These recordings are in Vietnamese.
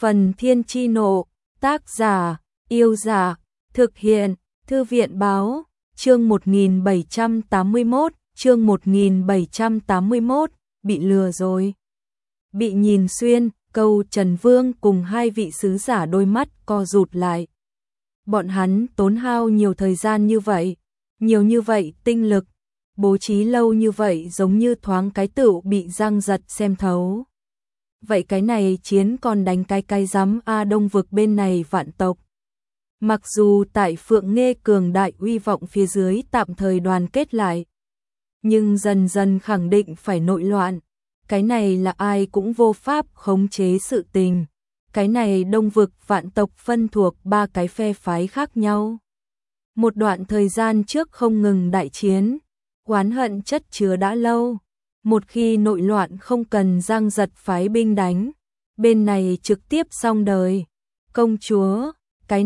Phần Thiên Chi Nộ, tác giả, Yêu Giả, thực hiện, Thư viện Báo, chương 1781, bị lừa rồi. Bị nhìn xuyên, Câu Trần Vương cùng hai vị sứ giả đôi mắt co rụt lại. Bọn hắn tốn hao nhiều thời gian như vậy, nhiều như vậy tinh lực, bố trí lâu như vậy giống như thoáng cái tựu bị Giang Giật xem thấu. Vậy cái này chiến còn đánh cái rắm a Đông vực bên này vạn tộc. Mặc dù tại Phượng Nghê cường đại uy vọng phía dưới tạm thời đoàn kết lại, nhưng dần dần khẳng định phải nội loạn. Cái này là ai cũng vô pháp khống chế sự tình. Cái này Đông vực vạn tộc phân thuộc ba cái phe phái khác nhau. Một đoạn thời gian trước không ngừng đại chiến, oán hận chất chứa đã lâu. Một khi nội loạn không cần Giang Giật phái binh đánh, bên này trực tiếp xong đời. Công chúa, cái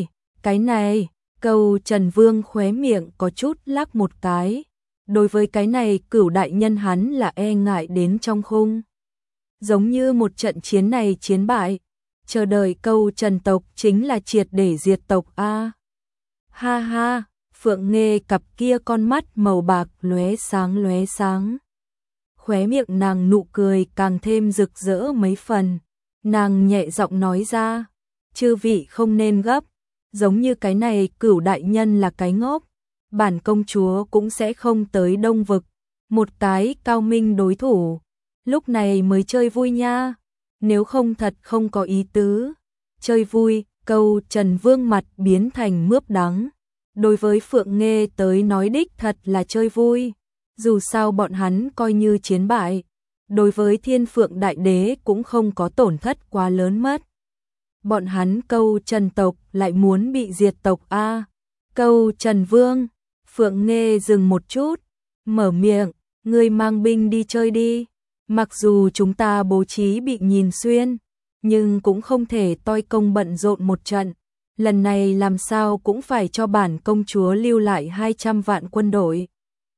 này, Câu Trần Vương khóe miệng có chút lắc một cái. Đối với cái này Cửu đại nhân hắn là e ngại đến trong khung. Giống như một trận chiến này chiến bại, chờ đợi Câu Trần tộc chính là triệt để diệt tộc a. Ha ha, Phượng Nghê cặp kia con mắt màu bạc lóe sáng. Khóe miệng nàng nụ cười càng thêm rực rỡ mấy phần. Nàng nhẹ giọng nói ra, chư vị không nên gấp, giống như cái này Cửu đại nhân là cái ngốc, bản công chúa cũng sẽ không tới Đông vực, một cái cao minh đối thủ, lúc này mới chơi vui nha, nếu không thật không có ý tứ. Chơi vui, Câu Trần Vương mặt biến thành mướp đắng. Đối với Phượng Nghê tới nói đích thật là chơi vui, dù sao bọn hắn coi như chiến bại, đối với Thiên Phượng Đại Đế cũng không có tổn thất quá lớn mất. Bọn hắn Câu Trần tộc lại muốn bị diệt tộc a. Câu Trần Vương, Phượng Nghê dừng một chút, mở miệng, ngươi mang binh đi chơi đi. Mặc dù chúng ta bố trí bị nhìn xuyên, nhưng cũng không thể toi công bận rộn một trận. Lần này làm sao cũng phải cho bản công chúa lưu lại 200 vạn quân đội.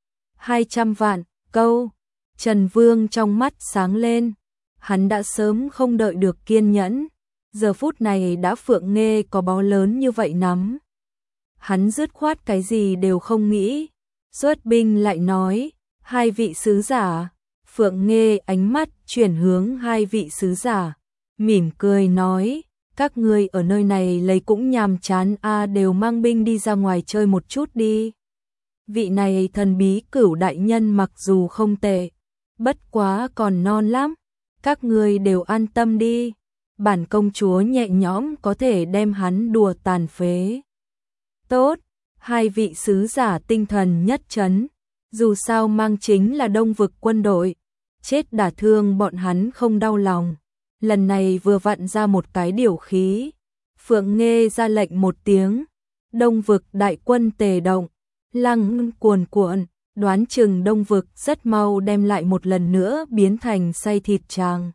200 vạn, Câu Trần Vương trong mắt sáng lên. Hắn đã sớm không đợi được kiên nhẫn. Giờ phút này đã Phượng Nghê có báu lớn như vậy nắm. Hắn dứt khoát cái gì đều không nghĩ. Xuất binh lại nói, hai vị sứ giả. Phượng Nghê ánh mắt chuyển hướng hai vị sứ giả, mỉm cười nói, các ngươi ở nơi này lấy cũng nhàm chán a, đều mang binh đi ra ngoài chơi một chút đi. Vị này thần bí Cửu đại nhân mặc dù không tệ, bất quá còn non lắm, các ngươi đều an tâm đi, bản công chúa nhẹ nhõm có thể đem hắn đùa tàn phế. Tốt, hai vị sứ giả tinh thần nhất chấn, dù sao mang chính là Đông vực quân đội, chết đả thương bọn hắn không đau lòng. Lần này vừa vặn ra một cái điều khí. Phượng Nghê ra lệnh một tiếng, Đông vực đại quân tề động, lăng cuồn cuộn, đoán chừng Đông vực rất mau đem lại một lần nữa biến thành xay thịt tràng.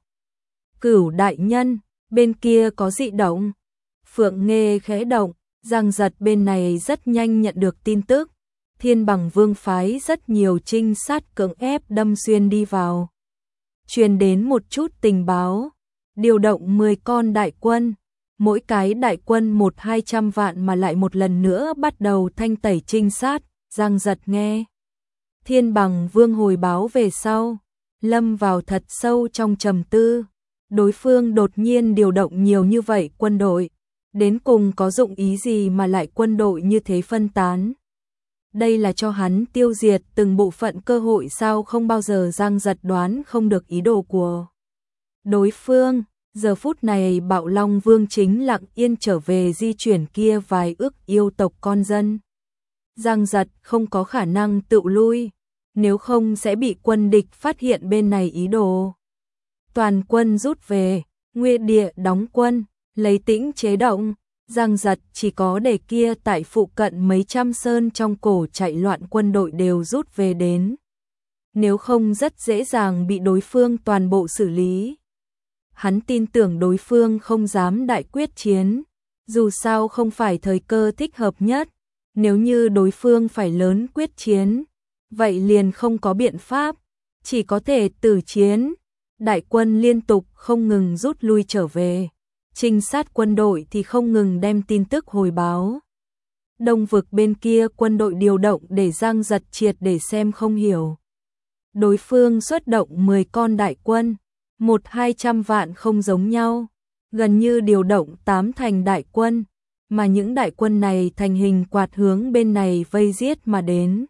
Cửu đại nhân, bên kia có dị động. Phượng Nghê khẽ động, Giang Giật bên này rất nhanh nhận được tin tức. Thiên Bằng Vương phái rất nhiều trinh sát cưỡng ép đâm xuyên đi vào. Truyền đến một chút tình báo, điều động 10 con đại quân, mỗi cái đại quân 100-200 vạn mà lại một lần nữa bắt đầu thanh tẩy trinh sát. Giang Giật nghe Thiên Bằng Vương hồi báo về sau, lâm vào thật sâu trong trầm tư. Đối phương đột nhiên điều động nhiều như vậy quân đội, đến cùng có dụng ý gì mà lại quân đội như thế phân tán? Đây là cho hắn tiêu diệt từng bộ phận cơ hội sao? Không bao giờ Giang Giật đoán không được ý đồ của đối phương. Giờ phút này Bạo Long Vương chính lặng yên trở về di chuyển kia vài ước yêu tộc con dân. Giang Giật không có khả năng tự lui, nếu không sẽ bị quân địch phát hiện bên này ý đồ. Toàn quân rút về, Nguyên địa đóng quân, lấy tĩnh chế động. Giang Giật chỉ có để kia tại phụ cận mấy trăm sơn trong cổ chạy loạn quân đội đều rút về đến. Nếu không rất dễ dàng bị đối phương toàn bộ xử lý. Hắn tin tưởng đối phương không dám đại quyết chiến, dù sao không phải thời cơ thích hợp nhất. Nếu như đối phương phải lớn quyết chiến, vậy liền không có biện pháp, chỉ có thể tử chiến. Đại quân liên tục không ngừng rút lui trở về. trinh sát quân đội thì không ngừng đem tin tức hồi báo. Đông vực bên kia quân đội điều động để Giang Giật triệt để xem không hiểu. Đối phương xuất động 10 con đại quân, 1-200 vạn không giống nhau, gần như điều động 8 thành đại quân, mà những đại quân này thành hình quạt hướng bên này vây giết mà đến.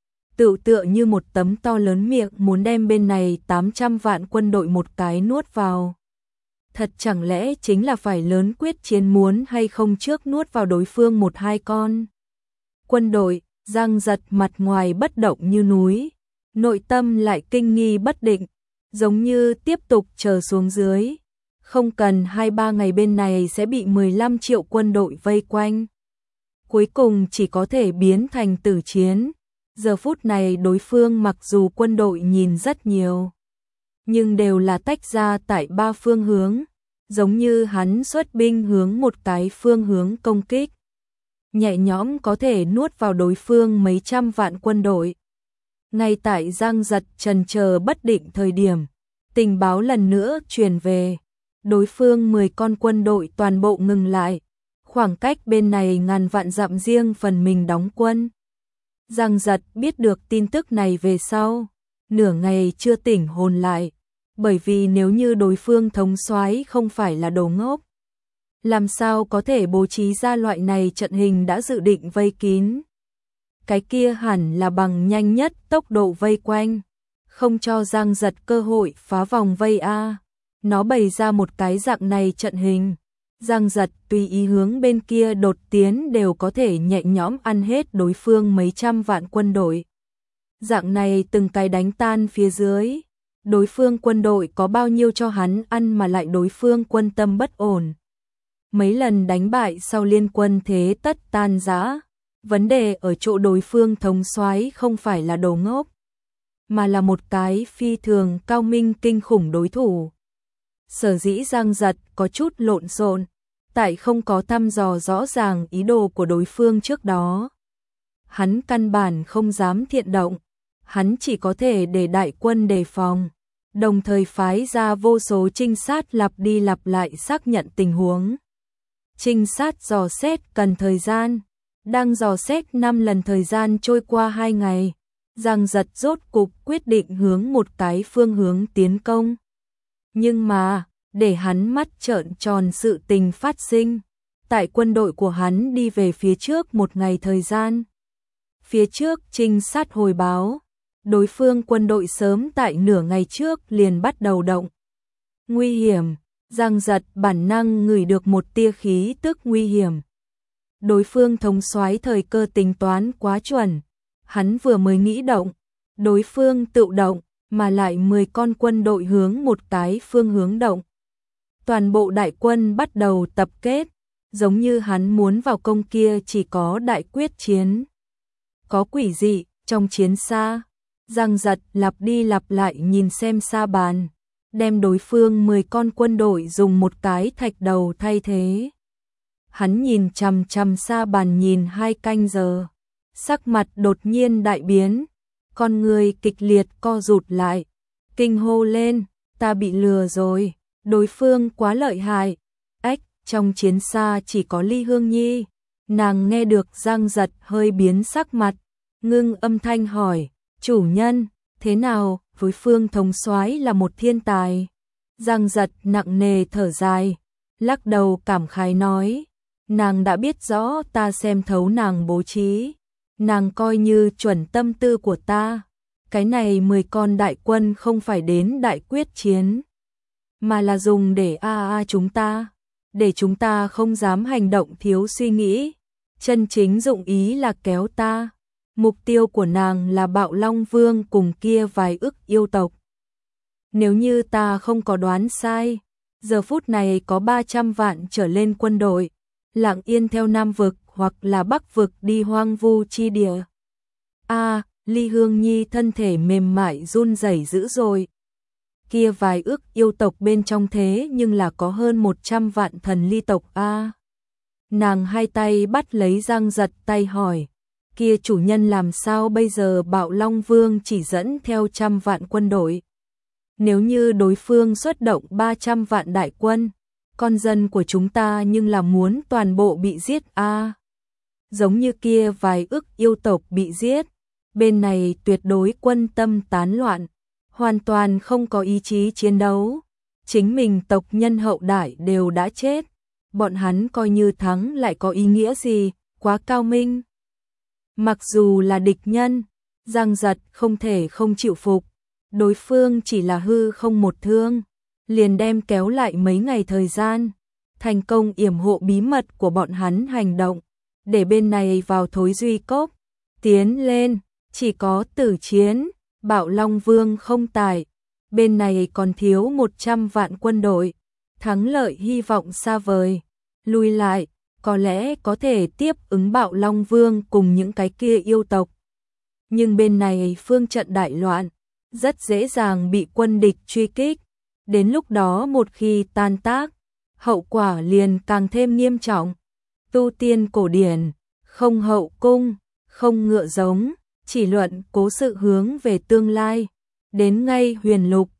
Tựa như một tấm to lớn miệng muốn đem bên này 800 vạn quân đội một cái nuốt vào. Thật chẳng lẽ chính là phải lớn quyết chiến muốn hay không trước nuốt vào đối phương 1-2 con. Quân đội, Giang Giật mặt ngoài bất động như núi, nội tâm lại kinh nghi bất định, giống như tiếp tục chờ xuống dưới. Không cần 2-3 ngày bên này sẽ bị 15 triệu quân đội vây quanh. Cuối cùng chỉ có thể biến thành tử chiến. Giờ phút này đối phương mặc dù quân đội nhìn rất nhiều, nhưng đều là tách ra tại 3 phương hướng, giống như hắn xuất binh hướng một cái phương hướng công kích. Nhẹ nhõm có thể nuốt vào đối phương mấy trăm vạn quân đội. Ngay tại Giang Giật chần chờ bất định thời điểm, tình báo lần nữa truyền về. Đối phương 10 con quân đội toàn bộ ngừng lại, khoảng cách bên này ngàn vạn dặm riêng phần mình đóng quân. Giang Giật biết được tin tức này về sau, nửa ngày chưa tỉnh hồn lại, bởi vì nếu như đối phương thống soái không phải là đồ ngốc, làm sao có thể bố trí ra loại này trận hình đã dự định vây kín. Cái kia hẳn là bằng nhanh nhất tốc độ vây quanh, không cho Giang Giật cơ hội phá vòng vây a. Nó bày ra một cái dạng này trận hình, Giang Giật tùy ý hướng bên kia đột tiến đều có thể nhẹ nhõm ăn hết đối phương mấy trăm vạn quân đội. Dạng này từng cái đánh tan phía dưới, đối phương quân đội có bao nhiêu cho hắn ăn mà lại đối phương quân tâm bất ổn. Mấy lần đánh bại sau liên quân thế tất tan rã, vấn đề ở chỗ đối phương thống soái không phải là đồ ngốc, mà là một cái phi thường cao minh kinh khủng đối thủ. Sở dĩ Giang Giật có chút lộn xộn, tại không có thăm dò rõ ràng ý đồ của đối phương trước đó. Hắn căn bản không dám thiện động, hắn chỉ có thể để đại quân đề phòng, đồng thời phái ra vô số trinh sát lặp đi lặp lại xác nhận tình huống. Trinh sát dò xét cần thời gian, đang dò xét 5 lần thời gian trôi qua 2 ngày, Giang Giật rốt cục quyết định hướng một cái phương hướng tiến công. Nhưng mà, để hắn mắt trợn tròn sự tình phát sinh, tại quân đội của hắn đi về phía trước một ngày thời gian. Phía trước trinh sát hồi báo, đối phương quân đội sớm tại nửa ngày trước liền bắt đầu động. Nguy hiểm, Giang Giật bản năng ngửi được một tia khí tức nguy hiểm. Đối phương thống soái thời cơ tính toán quá chuẩn, hắn vừa mới nghĩ động, đối phương tự động, mà lại 10 con quân đội hướng một cái phương hướng động. Toàn bộ đại quân bắt đầu tập kết, giống như hắn muốn vào công kia chỉ có đại quyết chiến. Có quỷ dị, trong chiến xa, Giang Giật lặp đi lặp lại nhìn xem sa bàn, đem đối phương 10 con quân đội dùng một cái thạch đầu thay thế. Hắn nhìn chằm chằm sa bàn nhìn 2 canh giờ, sắc mặt đột nhiên đại biến, con người kịch liệt co rụt lại, kinh hô lên, ta bị lừa rồi, đối phương quá lợi hại. Ách, trong chiến xa chỉ có Ly Hương Nhi, nàng nghe được Giang Giật hơi biến sắc mặt, ngưng âm thanh hỏi, chủ nhân, thế nào, với phương thống soái là một thiên tài. Giang Giật nặng nề thở dài, lắc đầu cảm khái nói, nàng đã biết rõ ta xem thấu nàng bố trí, nàng coi như chuẩn tâm tư của ta. Cái này 10 con đại quân không phải đến đại quyết chiến, mà là dùng để chúng ta, để chúng ta không dám hành động thiếu suy nghĩ. Chân chính dụng ý là kéo ta. Mục tiêu của nàng là Bạo Long Vương cùng kia vài ức yêu tộc. Nếu như ta không có đoán sai, giờ phút này có 300 vạn trở lên quân đội, lặng yên theo Nam vực hoặc là Bắc vực đi hoang vu chi địa. Ly Hương Nhi thân thể mềm mại run rẩy dữ rồi. Kia vài ức yêu tộc bên trong thế nhưng là có hơn 100 vạn thần ly tộc Nàng hai tay bắt lấy Giang Giật tay hỏi, kia chủ nhân làm sao bây giờ? Bạo Long Vương chỉ dẫn theo 100 vạn quân đội. Nếu như đối phương xuất động 300 vạn đại quân, con dân của chúng ta nhưng là muốn toàn bộ bị giết a. Giống như kia vài ức yêu tộc bị giết, bên này tuyệt đối quân tâm tán loạn, hoàn toàn không có ý chí chiến đấu. Chính mình tộc nhân hậu đại đều đã chết, bọn hắn coi như thắng lại có ý nghĩa gì, quá cao minh. Mặc dù là địch nhân, Giang Giật không thể không chịu phục, đối phương chỉ là hư không một thương, liền đem kéo lại mấy ngày thời gian, thành công yểm hộ bí mật của bọn hắn hành động, để bên này vào Thối Duy Cốc, tiến lên, chỉ có tử chiến, Bạo Long Vương không tài, bên này còn thiếu 100 vạn quân đội, thắng lợi hy vọng xa vời, lùi lại, có lẽ có thể tiếp ứng Bạo Long Vương cùng những cái kia yêu tộc. Nhưng bên này phương trận đại loạn, rất dễ dàng bị quân địch truy kích, đến lúc đó một khi tan tác, hậu quả liền càng thêm nghiêm trọng. Tu tiên cổ điển, không hậu cung, không ngựa giống, chỉ luận cố sự hướng về tương lai, đến ngay huyền lục,